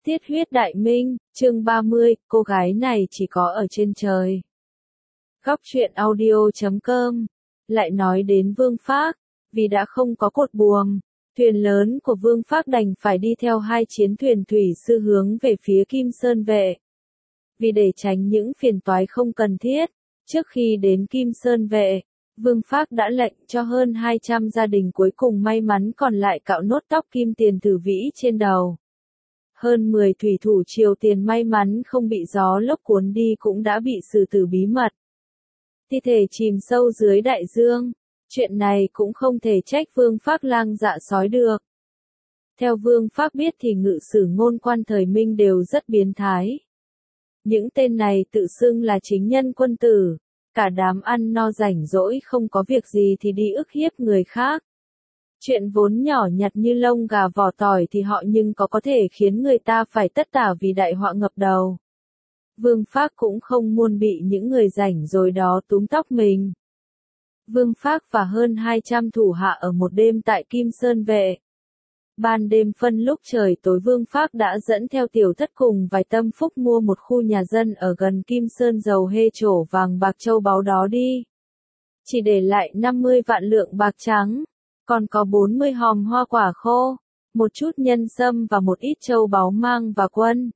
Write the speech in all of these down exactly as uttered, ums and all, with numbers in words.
Tiết huyết đại minh, chương ba mươi, cô gái này chỉ có ở trên trời. Góc truyện audio chấm com lại nói đến Vương Phác, vì đã không có cột buồm, thuyền lớn của Vương Phác đành phải đi theo hai chiến thuyền thủy sư hướng về phía Kim Sơn Vệ. Vì để tránh những phiền toái không cần thiết, trước khi đến Kim Sơn Vệ, Vương Phác đã lệnh cho hơn hai trăm gia đình cuối cùng may mắn còn lại cạo nốt tóc kim tiền tử vĩ trên đầu. Hơn mười thủy thủ Triều Tiền may mắn không bị gió lốc cuốn đi cũng đã bị xử tử bí mật. Thi thể chìm sâu dưới đại dương, chuyện này cũng không thể trách Vương Phác lang dạ sói được. Theo Vương Phác biết thì ngự sử ngôn quan thời Minh đều rất biến thái. Những tên này tự xưng là chính nhân quân tử, cả đám ăn no rảnh rỗi không có việc gì thì đi ức hiếp người khác. Chuyện vốn nhỏ nhặt như lông gà vỏ tỏi thì họ nhưng có có thể khiến người ta phải tất tả vì đại họa ngập đầu. Vương Phác cũng không muốn bị những người rảnh rồi đó túm tóc mình. Vương Phác và hơn hai trăm thủ hạ ở một đêm tại Kim Sơn Vệ. Ban đêm phân lúc trời tối Vương Phác đã dẫn theo tiểu thất cùng vài tâm phúc mua một khu nhà dân ở gần Kim Sơn giàu hê trổ vàng bạc châu báu đó đi. Chỉ để lại năm mươi vạn lượng bạc trắng, còn có bốn mươi hòm hoa quả khô, một chút nhân sâm và một ít châu báu mang và quân.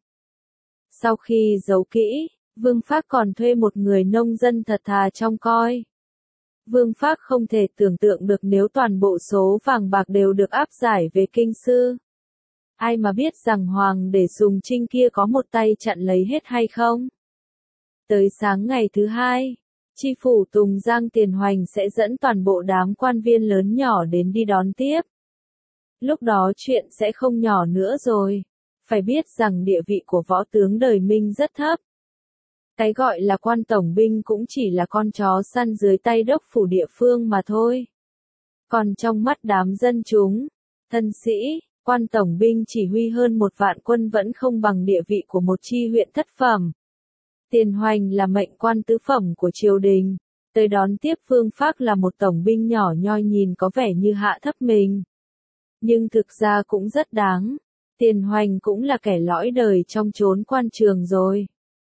Sau khi giấu kỹ, Vương Phác còn thuê một người nông dân thật thà trông coi. Vương Phác không thể tưởng tượng được nếu toàn bộ số vàng bạc đều được áp giải về kinh sư. Ai mà biết rằng Hoàng để Sùng Trinh kia có một tay chặn lấy hết hay không? Tới sáng ngày thứ hai, Chi phủ Tùng Giang Tiền Hoành sẽ dẫn toàn bộ đám quan viên lớn nhỏ đến đi đón tiếp. Lúc đó chuyện sẽ không nhỏ nữa rồi. Phải biết rằng địa vị của võ tướng đời Minh rất thấp. Cái gọi là quan tổng binh cũng chỉ là con chó săn dưới tay đốc phủ địa phương mà thôi. Còn trong mắt đám dân chúng, thân sĩ, quan tổng binh chỉ huy hơn một vạn quân vẫn không bằng địa vị của một chi huyện thất phẩm. Tiền Hoành là mệnh quan tứ phẩm của triều đình, tới đón tiếp Vương Phác là một tổng binh nhỏ nhoi nhìn có vẻ như hạ thấp mình. Nhưng thực ra cũng rất đáng, Tiền Hoành cũng là kẻ lõi đời trong chốn quan trường rồi.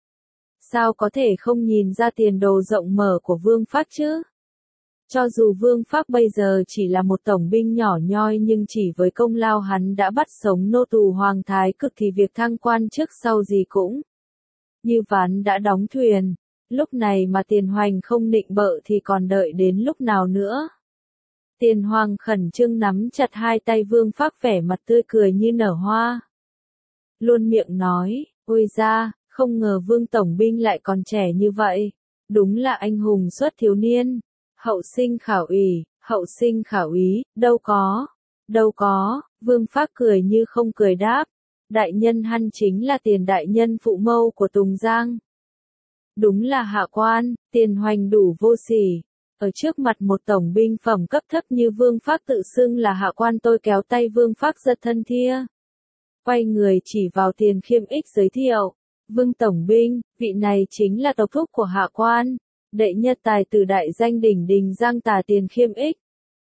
Sao có thể không nhìn ra tiền đồ rộng mở của Vương Phác chứ? Cho dù Vương Phác bây giờ chỉ là một tổng binh nhỏ nhoi nhưng chỉ với công lao hắn đã bắt sống nô tù Hoàng Thái Cực thì việc thăng quan trước sau gì cũng như ván đã đóng thuyền. Lúc này mà Tiền Hoành không nịnh bợ thì còn đợi đến lúc nào nữa? Tiền Hoàng khẩn trương nắm chặt hai tay Vương Phác vẻ mặt tươi cười như nở hoa. Luôn miệng nói, ôi da, không ngờ Vương Tổng binh lại còn trẻ như vậy. Đúng là anh hùng xuất thiếu niên. Hậu sinh khảo ủy, hậu sinh khảo ý, đâu có, đâu có, Vương Phác cười như không cười đáp. Đại nhân hắn chính là Tiền đại nhân phụ mâu của Tùng Giang. Đúng là hạ quan, Tiền Hoành đủ vô sỉ. Ở trước mặt một tổng binh phẩm cấp thấp như Vương Phác tự xưng là hạ quan, tôi kéo tay Vương Phác rất thân thia. Quay người chỉ vào Tiền Khiêm Ích giới thiệu. Vương Tổng binh, vị này chính là tộc thúc của hạ quan, đệ nhất tài tử đại danh đỉnh đình Giang Tả Tiền Khiêm Ích.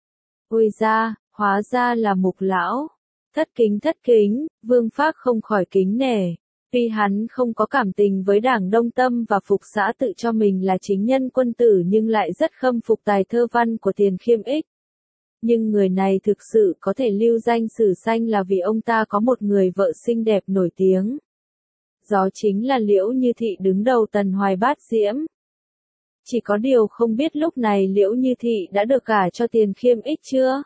Ôi da, hóa ra là Mục lão. Thất kính thất kính, Vương Phác không khỏi kính nể. Tuy hắn không có cảm tình với Đảng Đông Tâm và phục xã tự cho mình là chính nhân quân tử nhưng lại rất khâm phục tài thơ văn của Tiền Khiêm Ích. Nhưng người này thực sự có thể lưu danh sử xanh là vì ông ta có một người vợ xinh đẹp nổi tiếng. Đó chính là Liễu Như Thị đứng đầu Tần Hoài Bát Diễm. Chỉ có điều không biết lúc này Liễu Như Thị đã được gả cho Tiền Khiêm Ích chưa?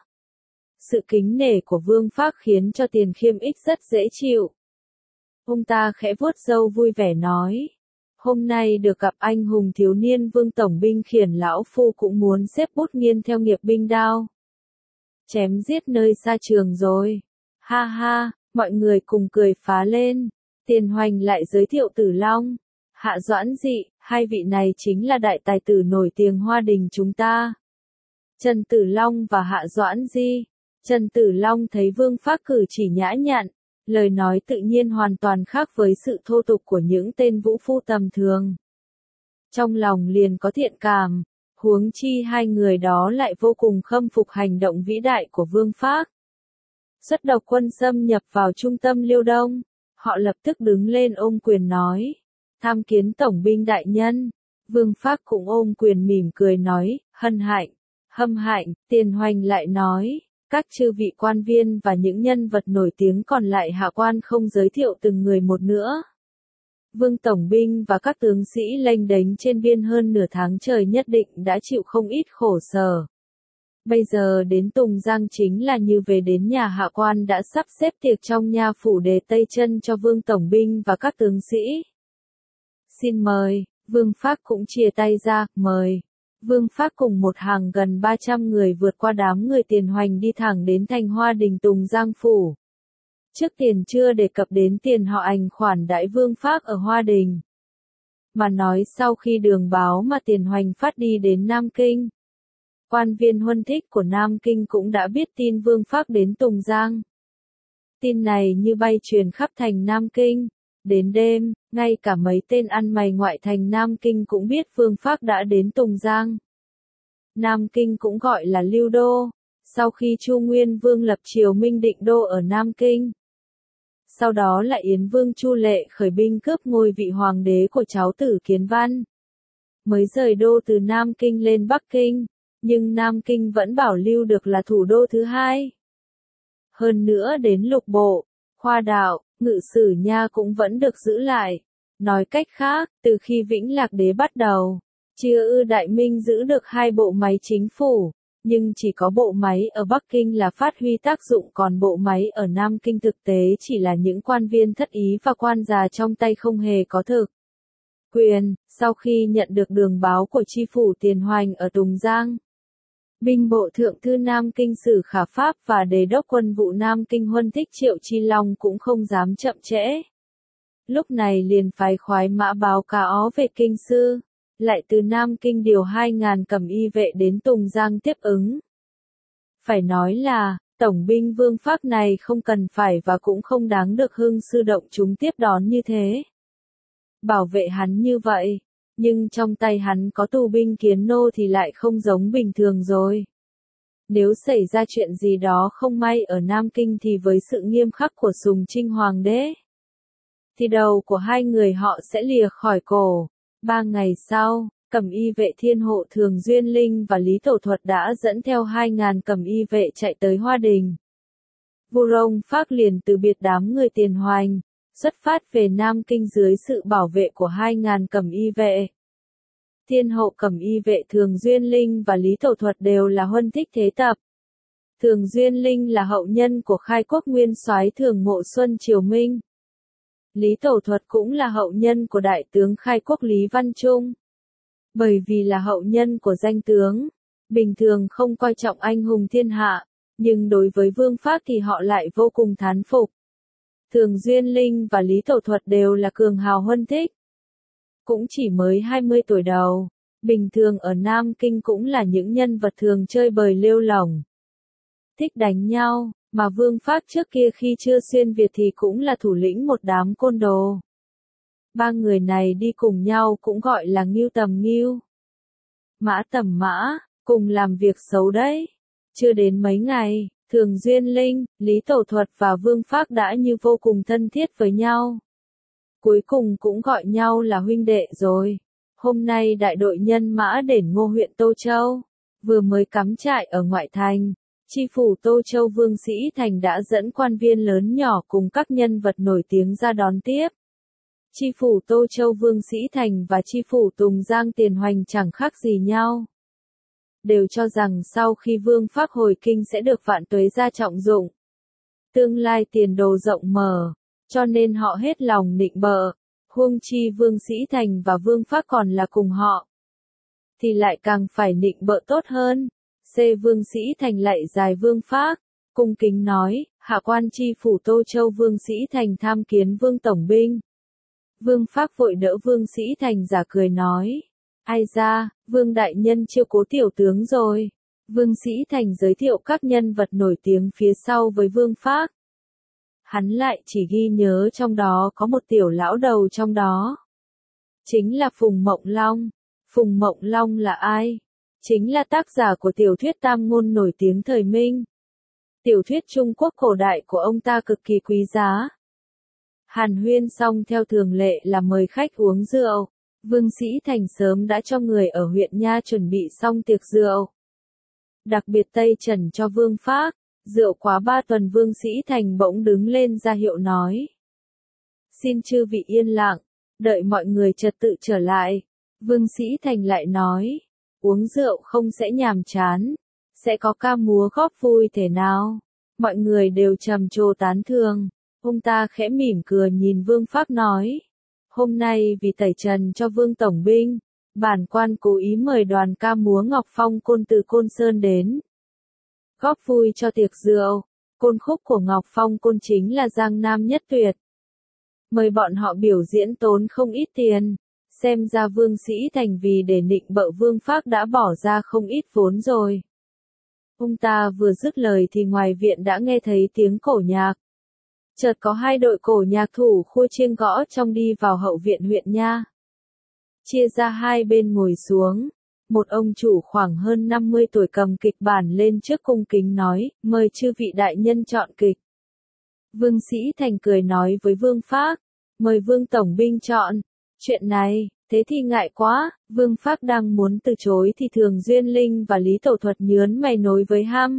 Sự kính nể của Vương Phác khiến cho Tiền Khiêm Ích rất dễ chịu. Ông ta khẽ vuốt râu vui vẻ nói. Hôm nay được gặp anh hùng thiếu niên Vương Tổng binh khiển lão phu cũng muốn xếp bút nghiên theo nghiệp binh đao. Chém giết nơi xa trường rồi. Ha ha, mọi người cùng cười phá lên. Tiền Hoành lại giới thiệu Tử Long, Hạ Doãn Dị, hai vị này chính là đại tài tử nổi tiếng Hoa Đình chúng ta. Trần Tử Long và Hạ Doãn Di. Trần Tử Long thấy Vương Phác cử chỉ nhã nhặn, lời nói tự nhiên hoàn toàn khác với sự thô tục của những tên vũ phu tầm thường. Trong lòng liền có thiện cảm, huống chi hai người đó lại vô cùng khâm phục hành động vĩ đại của Vương Phác. Xuất độc quân xâm nhập vào trung tâm Liêu Đông, Họ lập tức đứng lên ôm quyền nói, tham kiến tổng binh đại nhân. Vương Phác cũng ôm quyền mỉm cười nói, hân hạnh, hâm hạnh. Tiền Hoành lại nói, các chư vị quan viên và những nhân vật nổi tiếng còn lại hạ quan không giới thiệu từng người một nữa. Vương tổng binh và các tướng sĩ lênh đênh trên biên hơn nửa tháng trời nhất định đã chịu không ít khổ sở. Bây giờ đến Tùng Giang chính là như về đến nhà hạ quan đã sắp xếp tiệc trong nha phủ Đề Tây Chân cho Vương tổng binh và các tướng sĩ. Xin mời. Vương Phác cũng chia tay ra, mời. Vương Phác cùng một hàng gần ba trăm người vượt qua đám người Tiền Hoành đi thẳng đến thành Hoa Đình Tùng Giang phủ. Trước tiền chưa đề cập đến tiền họ ảnh khoản đãi Vương Phác ở Hoa Đình. Mà nói sau khi đường báo mà Tiền Hoành phát đi đến Nam Kinh. Quan viên huân thích của Nam Kinh cũng đã biết tin Vương Phác đến Tùng Giang. Tin này như bay truyền khắp thành Nam Kinh. Đến đêm, ngay cả mấy tên ăn mày ngoại thành Nam Kinh cũng biết Vương Phác đã đến Tùng Giang. Nam Kinh cũng gọi là Lưu Đô, sau khi Chu Nguyên Vương lập triều Minh định đô ở Nam Kinh. Sau đó lại Yến Vương Chu Lệ khởi binh cướp ngôi vị hoàng đế của cháu tử Kiến Văn. Mới rời đô từ Nam Kinh lên Bắc Kinh, nhưng Nam Kinh vẫn bảo lưu được là thủ đô thứ hai. Hơn nữa đến lục bộ, khoa đạo, ngự sử nha cũng vẫn được giữ lại. Nói cách khác, từ khi Vĩnh Lạc Đế bắt đầu, Chia Ư Đại Minh giữ được hai bộ máy chính phủ, nhưng chỉ có bộ máy ở Bắc Kinh là phát huy tác dụng, còn bộ máy ở Nam Kinh thực tế chỉ là những quan viên thất ý và quan già trong tay không hề có thực quyền. Sau khi nhận được đường báo của chi phủ Tiền Hoành ở Tùng Giang, binh bộ thượng thư Nam Kinh Sử Khả Pháp và đề đốc quân vụ Nam Kinh Huân Thích Triệu Chi Long cũng không dám chậm trễ. Lúc này liền phái khoái mã báo cáo về kinh sư, lại từ Nam Kinh điều hai ngàn cẩm y vệ đến Tùng Giang tiếp ứng. Phải nói là, tổng binh Vương Phác này không cần phải và cũng không đáng được hưng sư động chúng tiếp đón như thế. Bảo vệ hắn như vậy, nhưng trong tay hắn có tù binh Kiến nô thì lại không giống bình thường rồi. Nếu xảy ra chuyện gì đó không may ở Nam Kinh thì với sự nghiêm khắc của Sùng Trinh Hoàng đế, thì đầu của hai người họ sẽ lìa khỏi cổ. Ba ngày sau, cẩm y vệ Thiên Hộ Thường Duyên Linh và Lý Tổ Thuật đã dẫn theo hai ngàn cẩm y vệ chạy tới Hoa Đình. Vương Phác liền từ biệt đám người Tiền Hoành, xuất phát về Nam Kinh dưới sự bảo vệ của hai ngàn cẩm y vệ. Thiên Hậu cẩm y vệ Thường Duyên Linh và Lý Tổ Thuật đều là huân thích thế tập. Thường Duyên Linh là hậu nhân của khai quốc nguyên soái Thường Mộ Xuân Triều Minh. Lý Tổ Thuật cũng là hậu nhân của đại tướng khai quốc Lý Văn Trung. Bởi vì là hậu nhân của danh tướng, bình thường không coi trọng anh hùng thiên hạ, nhưng đối với Vương Phác thì họ lại vô cùng thán phục. Thường Duyên Linh và Lý Tổ Thuật đều là cường hào huân thích. Cũng chỉ mới hai mươi tuổi đầu, bình thường ở Nam Kinh cũng là những nhân vật thường chơi bời lêu lổng, thích đánh nhau, mà Vương Phác trước kia khi chưa xuyên Việt thì cũng là thủ lĩnh một đám côn đồ. Ba người này đi cùng nhau cũng gọi là Ngưu tầm Ngưu, Mã tầm Mã, cùng làm việc xấu đấy. Chưa đến mấy ngày, Thường Duyên Linh, Lý Tổ Thuật và Vương Phác đã như vô cùng thân thiết với nhau. Cuối cùng cũng gọi nhau là huynh đệ rồi. Hôm nay đại đội nhân mã Đển Ngô huyện Tô Châu vừa mới cắm trại ở ngoại thành. Chi phủ Tô Châu Vương Sĩ Thành đã dẫn quan viên lớn nhỏ cùng các nhân vật nổi tiếng ra đón tiếp. Chi phủ Tô Châu Vương Sĩ Thành và chi phủ Tùng Giang Tiền Hoành chẳng khác gì nhau. Đều cho rằng sau khi Vương Phác hồi kinh sẽ được vạn tuế gia trọng dụng. Tương lai tiền đồ rộng mở, cho nên họ hết lòng nịnh bợ. Huống chi Vương Sĩ Thành và Vương Phác còn là cùng họ, thì lại càng phải nịnh bợ tốt hơn. C. Vương Sĩ Thành lạy dài Vương Phác, cung kính nói, hạ quan chi phủ Tô Châu Vương Sĩ Thành tham kiến Vương Tổng binh. Vương Phác vội đỡ Vương Sĩ Thành giả cười nói, ai ra, Vương Đại Nhân chiêu cố tiểu tướng rồi. Vương Sĩ Thành giới thiệu các nhân vật nổi tiếng phía sau với Vương Phác. Hắn lại chỉ ghi nhớ trong đó có một tiểu lão đầu trong đó. Chính là Phùng Mộng Long. Phùng Mộng Long là ai? Chính là tác giả của tiểu thuyết tam ngôn nổi tiếng thời Minh. Tiểu thuyết Trung Quốc cổ đại của ông ta cực kỳ quý giá. Hàn huyên xong theo thường lệ là mời khách uống rượu. Vương Sĩ Thành sớm đã cho người ở huyện Nha chuẩn bị xong tiệc rượu. Đặc biệt tây trần cho Vương Phác. Rượu quá ba tuần Vương Sĩ Thành bỗng đứng lên ra hiệu nói. Xin chư vị yên lặng, đợi mọi người trật tự trở lại. Vương Sĩ Thành lại nói. Uống rượu không sẽ nhàm chán. Sẽ có ca múa góp vui thể nào. Mọi người đều trầm trồ tán thường. Ông ta khẽ mỉm cười nhìn Vương Phác nói. Hôm nay vì tẩy trần cho Vương Tổng binh, bản quan cố ý mời đoàn ca múa Ngọc Phong Côn từ Côn Sơn đến. Góp vui cho tiệc rượu, côn khúc của Ngọc Phong Côn chính là Giang Nam nhất tuyệt. Mời bọn họ biểu diễn tốn không ít tiền, xem ra Vương Sĩ Thành vì để nịnh bợ Vương Phác đã bỏ ra không ít vốn rồi. Ông ta vừa dứt lời thì ngoài viện đã nghe thấy tiếng cổ nhạc. Chợt có hai đội cổ nhạc thủ khua chiêng gõ trong đi vào hậu viện huyện Nha. Chia ra hai bên ngồi xuống. Một ông chủ khoảng hơn năm mươi tuổi cầm kịch bản lên trước cung kính nói, mời chư vị đại nhân chọn kịch. Vương Sĩ Thành cười nói với Vương Phác, mời Vương Tổng binh chọn. Chuyện này, thế thì ngại quá. Vương Phác đang muốn từ chối thì Thường Duyên Linh và Lý Tổ Thuật nhớn mày nối với ham.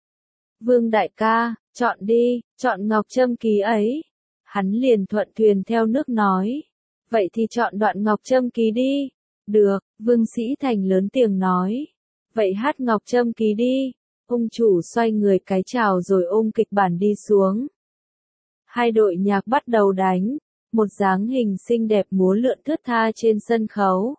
Vương đại ca, chọn đi, chọn Ngọc Trâm Ký ấy. Hắn liền thuận thuyền theo nước nói. Vậy thì chọn đoạn Ngọc Trâm Ký đi. Được, Vương Sĩ Thành lớn tiếng nói. Vậy hát Ngọc Trâm Ký đi. Ông chủ xoay người cái chào rồi ôm kịch bản đi xuống. Hai đội nhạc bắt đầu đánh. Một dáng hình xinh đẹp múa lượn thướt tha trên sân khấu.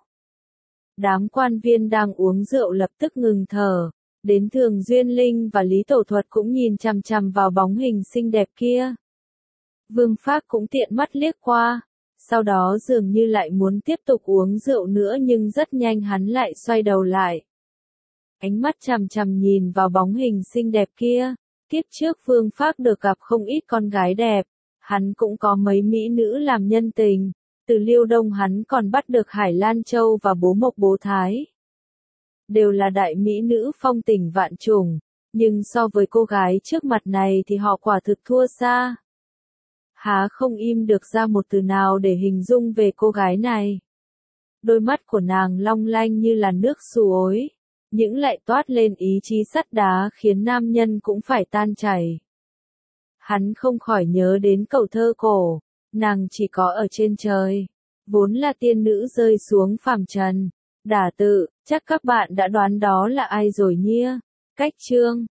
Đám quan viên đang uống rượu lập tức ngừng thở. Đến Thường Duyên Linh và Lý Tổ Thuật cũng nhìn chằm chằm vào bóng hình xinh đẹp kia. Vương Phác cũng tiện mắt liếc qua. Sau đó dường như lại muốn tiếp tục uống rượu nữa nhưng rất nhanh hắn lại xoay đầu lại. Ánh mắt chằm chằm nhìn vào bóng hình xinh đẹp kia. Kiếp trước Vương Phác được gặp không ít con gái đẹp. Hắn cũng có mấy mỹ nữ làm nhân tình. Từ Liêu Đông hắn còn bắt được Hải Lan Châu và Bố Mộc Bố Thái. Đều là đại mỹ nữ phong tình vạn trùng. Nhưng so với cô gái trước mặt này thì họ quả thực thua xa. Há không im được ra một từ nào để hình dung về cô gái này. Đôi mắt của nàng long lanh như là nước suối, những lại toát lên ý chí sắt đá khiến nam nhân cũng phải tan chảy. Hắn không khỏi nhớ đến câu thơ cổ, nàng chỉ có ở trên trời, vốn là tiên nữ rơi xuống phàm trần. Đả tự, chắc các bạn đã đoán đó là ai rồi nhia. Cách chương